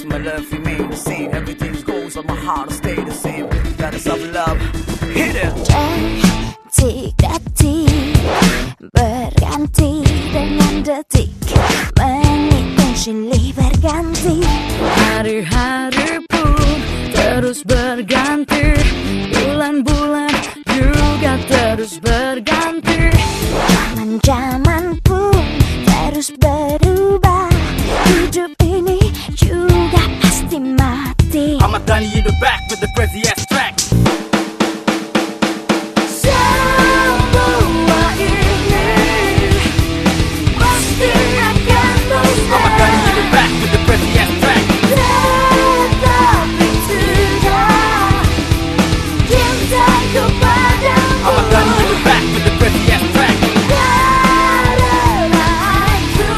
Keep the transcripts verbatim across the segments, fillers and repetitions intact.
my love remain the same. Everything goes on my heart will stay the same. That is of love. Hit it. Detik-detik berganti dengan detik, menghitung silih berganti. Hari-hari pun terus berganti, bulan-bulan juga terus berganti. Zaman-zaman pun terus berubah, hidup ini juga pasti mati. Ahmad Dhani in the back with the crazy ass track. Semua ini pasti akan musnah. Ahmad Dhani in the back with the crazy ass track. Tetapi sudah cintaku padamu. Ahmad Dhani in the back with the crazy ass track. Karena aku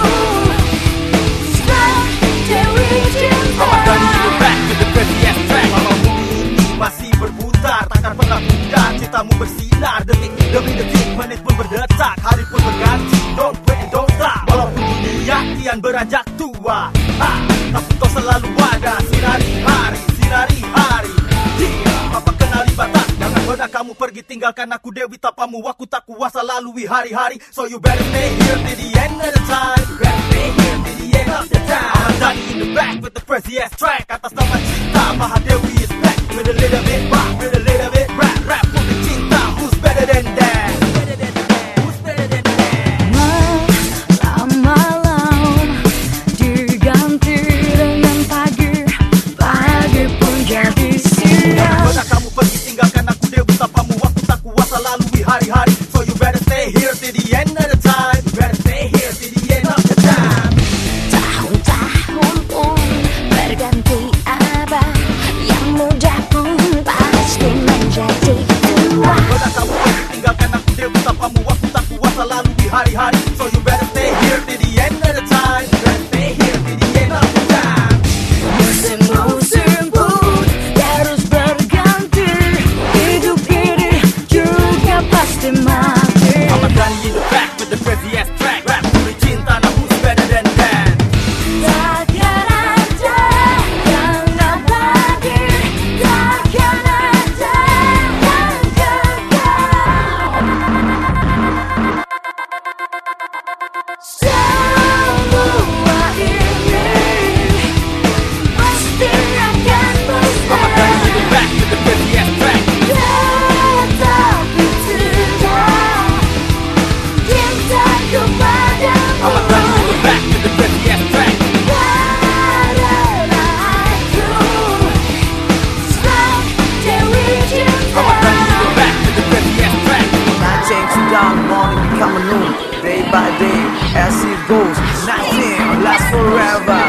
sang Dewi Cinta. Ahmad Dhani in the back with the crazy ass track. Walau bumi ini masih berputar, takkan pernah pudar, cintamu bersinar. Detik demi detik, menit pun berdetak, hari pun berganti. Don't wait and don't stop. Walaupun dunia kian beranjak tua, ha, tapi kau selalu ada. Sinari hari, sinari hari. Dia, apa kenali batas. Jangan pernah kamu pergi tinggalkan aku Dewi tapamu. Aku tak kuasa lalui hari-hari. So you better stay here till the end of the time. You better stay here till the end of the time. Ahmad Dhani in the back with the crazy ass track. Atas nama cinta, Mahadewi is back with a little bit pop, with a little bit rap, rap untuk cinta. Who's better than that? Who's better than that? Malam-malam diganti dengan pagi, pagi pun jadi siang. Pernah kamu pergi tinggalkan aku Dewi tapamu. Aku tak kuasa lalui hari-hari. So you better stay here till the end of the time. You better stay here till the end of the time. Tahun-tahun pun berganti abah, yang muda pun pasti menjadi tua. Pernah kamu pergi tinggalkan aku Dewi tapamu. Aku tak kuasa lalui hari-hari. So you better stay here till the end of the time. You better stay here till the end of the time. Musim-musim pun terus berganti, hidup ini juga pasti mati. Ahmad Dhani in the back with the crazy ass track. Rap untuk cinta, now who's better than that? Takkan ada yang abadi, takkan ada yang kekal. Semua ini pasti akan musnah. Ahmad Dhani in the back with the crazy ass track. Tetapi sudah cintaku padamu. Ahmad Dhani in the back with the crazy ass track. Karena aku sang Dewi Cinta. Ahmad Dhani in the back with the crazy ass track. Night changing down, morning becoming noon. Day by day, as it goes, nothing lasts forever.